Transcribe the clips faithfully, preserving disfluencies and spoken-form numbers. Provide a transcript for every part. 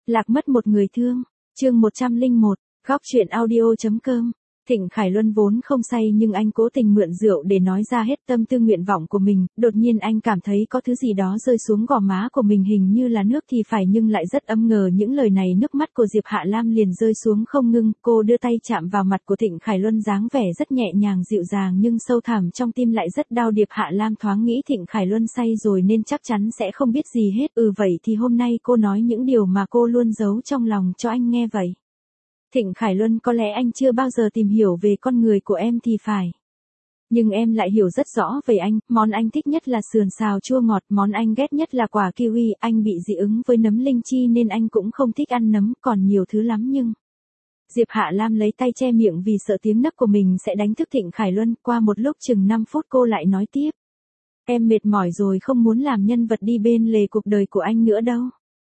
Lạc mất một người thương. Chương một trăm lẻ một, góc truyện audio chấm com. Thịnh Khải Luân vốn không say nhưng anh cố tình mượn rượu để nói ra hết tâm tư nguyện vọng của mình, đột nhiên anh cảm thấy có thứ gì đó rơi xuống gò má của mình hình như là nước thì phải nhưng lại rất ấm ngờ những lời này. Nước mắt của Diệp Hạ Lam liền rơi xuống không ngưng, cô đưa tay chạm vào mặt của Thịnh Khải Luân dáng vẻ rất nhẹ nhàng dịu dàng nhưng sâu thẳm trong tim lại rất đau. Diệp Hạ Lam thoáng nghĩ Thịnh Khải Luân say rồi nên chắc chắn sẽ không biết gì hết, ừ vậy thì hôm nay cô nói những điều mà cô luôn giấu trong lòng cho anh nghe vậy. Thịnh Khải Luân, có lẽ anh chưa bao giờ tìm hiểu về con người của em thì phải. Nhưng em lại hiểu rất rõ về anh, món anh thích nhất là sườn xào chua ngọt, món anh ghét nhất là quả kiwi, anh bị dị ứng với nấm linh chi nên anh cũng không thích ăn nấm, còn nhiều thứ lắm nhưng... Diệp Hạ Lam lấy tay che miệng vì sợ tiếng nấc của mình sẽ đánh thức Thịnh Khải Luân, qua một lúc chừng năm phút cô lại nói tiếp. Em mệt mỏi rồi, không muốn làm nhân vật đi bên lề cuộc đời của anh nữa đâu.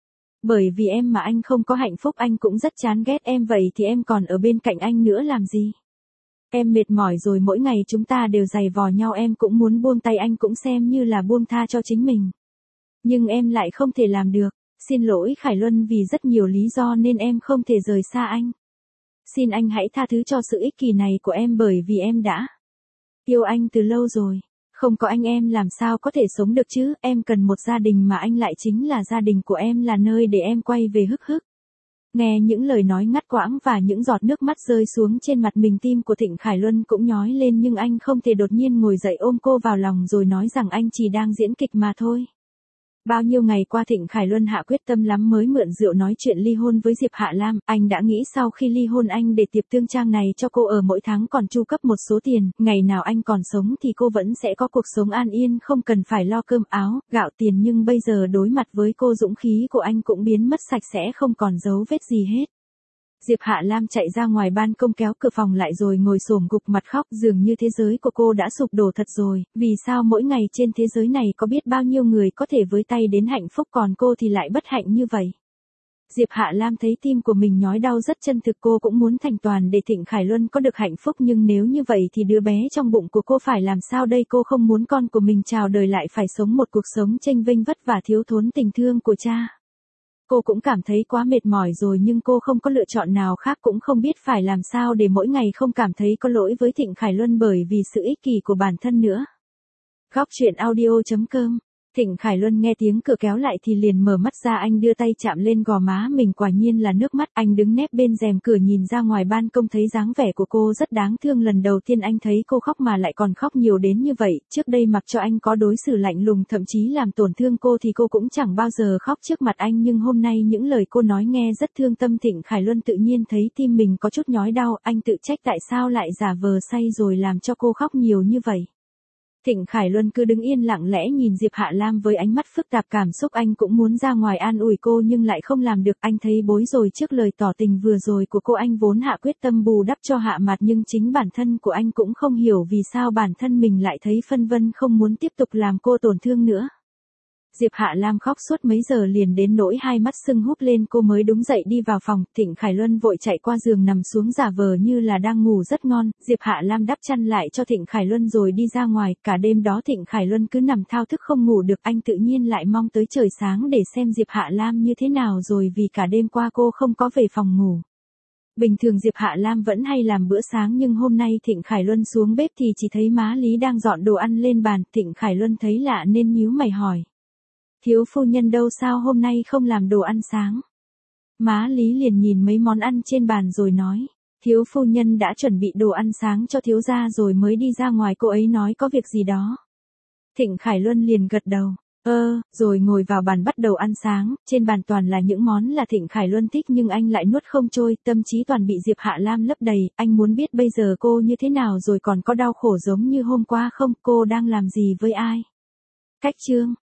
Bởi vì em mà anh không có hạnh phúc, anh cũng rất chán ghét em, vậy thì em còn ở bên cạnh anh nữa làm gì? Em mệt mỏi rồi, mỗi ngày chúng ta đều giày vò nhau, em cũng muốn buông tay, anh cũng xem như là buông tha cho chính mình. Nhưng em lại không thể làm được. Xin lỗi Khải Luân, vì rất nhiều lý do nên em không thể rời xa anh. Xin anh hãy tha thứ cho sự ích kỷ này của em, bởi vì em đã yêu anh từ lâu rồi. Không có anh em làm sao có thể sống được chứ, em cần một gia đình mà anh lại chính là gia đình của em, là nơi để em quay về hức hức. Nghe những lời nói ngắt quãng và những giọt nước mắt rơi xuống trên mặt mình, tim của Thịnh Khải Luân cũng nhói lên nhưng anh không thể đột nhiên ngồi dậy ôm cô vào lòng rồi nói rằng anh chỉ đang diễn kịch mà thôi. Bao nhiêu ngày qua Thịnh Khải Luân hạ quyết tâm lắm mới mượn rượu nói chuyện ly hôn với Diệp Hạ Lam, anh đã nghĩ sau khi ly hôn anh để tiệp tương trang này cho cô ở, mỗi tháng còn chu cấp một số tiền, ngày nào anh còn sống thì cô vẫn sẽ có cuộc sống an yên, không cần phải lo cơm áo, gạo tiền, nhưng bây giờ đối mặt với cô dũng khí của anh cũng biến mất sạch sẽ, không còn dấu vết gì hết. Diệp Hạ Lam chạy ra ngoài ban công kéo cửa phòng lại rồi ngồi xổm gục mặt khóc, dường như thế giới của cô đã sụp đổ thật rồi, vì sao mỗi ngày trên thế giới này có biết bao nhiêu người có thể với tay đến hạnh phúc còn cô thì lại bất hạnh như vậy. Diệp Hạ Lam thấy tim của mình nhói đau rất chân thực, cô cũng muốn thành toàn để Thịnh Khải Luân có được hạnh phúc, nhưng nếu như vậy thì đứa bé trong bụng của cô phải làm sao đây, cô không muốn con của mình chào đời lại phải sống một cuộc sống chênh vênh vất vả thiếu thốn tình thương của cha. Cô cũng cảm thấy quá mệt mỏi rồi nhưng cô không có lựa chọn nào khác, cũng không biết phải làm sao để mỗi ngày không cảm thấy có lỗi với Thịnh Khải Luân bởi vì sự ích kỷ của bản thân nữa. Góc truyện audio chấm com. Thịnh Khải Luân nghe tiếng cửa kéo lại thì liền mở mắt ra, anh đưa tay chạm lên gò má mình, quả nhiên là nước mắt. Anh đứng nép bên rèm cửa nhìn ra ngoài ban công thấy dáng vẻ của cô rất đáng thương, lần đầu tiên anh thấy cô khóc mà lại còn khóc nhiều đến như vậy, trước đây mặc cho anh có đối xử lạnh lùng thậm chí làm tổn thương cô thì cô cũng chẳng bao giờ khóc trước mặt anh, nhưng hôm nay những lời cô nói nghe rất thương tâm. Thịnh Khải Luân tự nhiên thấy tim mình có chút nhói đau, anh tự trách tại sao lại giả vờ say rồi làm cho cô khóc nhiều như vậy. Thịnh Khải Luân cứ đứng yên lặng lẽ nhìn Diệp Hạ Lam với ánh mắt phức tạp cảm xúc, anh cũng muốn ra ngoài an ủi cô nhưng lại không làm được, anh thấy bối rối trước lời tỏ tình vừa rồi của cô. Anh vốn hạ quyết tâm bù đắp cho Hạ Mạt nhưng chính bản thân của anh cũng không hiểu vì sao bản thân mình lại thấy phân vân, không muốn tiếp tục làm cô tổn thương nữa. Diệp Hạ Lam khóc suốt mấy giờ liền đến nỗi hai mắt sưng húp lên, cô mới đúng dậy đi vào phòng. Thịnh Khải Luân vội chạy qua giường nằm xuống giả vờ như là đang ngủ rất ngon, Diệp Hạ Lam đắp chăn lại cho Thịnh Khải Luân rồi đi ra ngoài. Cả đêm đó Thịnh Khải Luân cứ nằm thao thức không ngủ được, anh tự nhiên lại mong tới trời sáng để xem Diệp Hạ Lam như thế nào rồi, vì cả đêm qua cô không có về phòng ngủ. Bình thường Diệp Hạ Lam vẫn hay làm bữa sáng nhưng hôm nay Thịnh Khải Luân xuống bếp thì chỉ thấy má Lý đang dọn đồ ăn lên bàn. Thịnh Khải Luân thấy lạ nên nhíu mày hỏi. Thiếu phu nhân đâu, sao hôm nay không làm đồ ăn sáng? Má Lý liền nhìn mấy món ăn trên bàn rồi nói. Thiếu phu nhân đã chuẩn bị đồ ăn sáng cho thiếu gia rồi mới đi ra ngoài, cô ấy nói có việc gì đó. Thịnh Khải Luân liền gật đầu. Ơ, rồi ngồi vào bàn bắt đầu ăn sáng, trên bàn toàn là những món là Thịnh Khải Luân thích nhưng anh lại nuốt không trôi, tâm trí toàn bị Diệp Hạ Lam lấp đầy, anh muốn biết bây giờ cô như thế nào rồi, còn có đau khổ giống như hôm qua không, cô đang làm gì với ai? Cách chương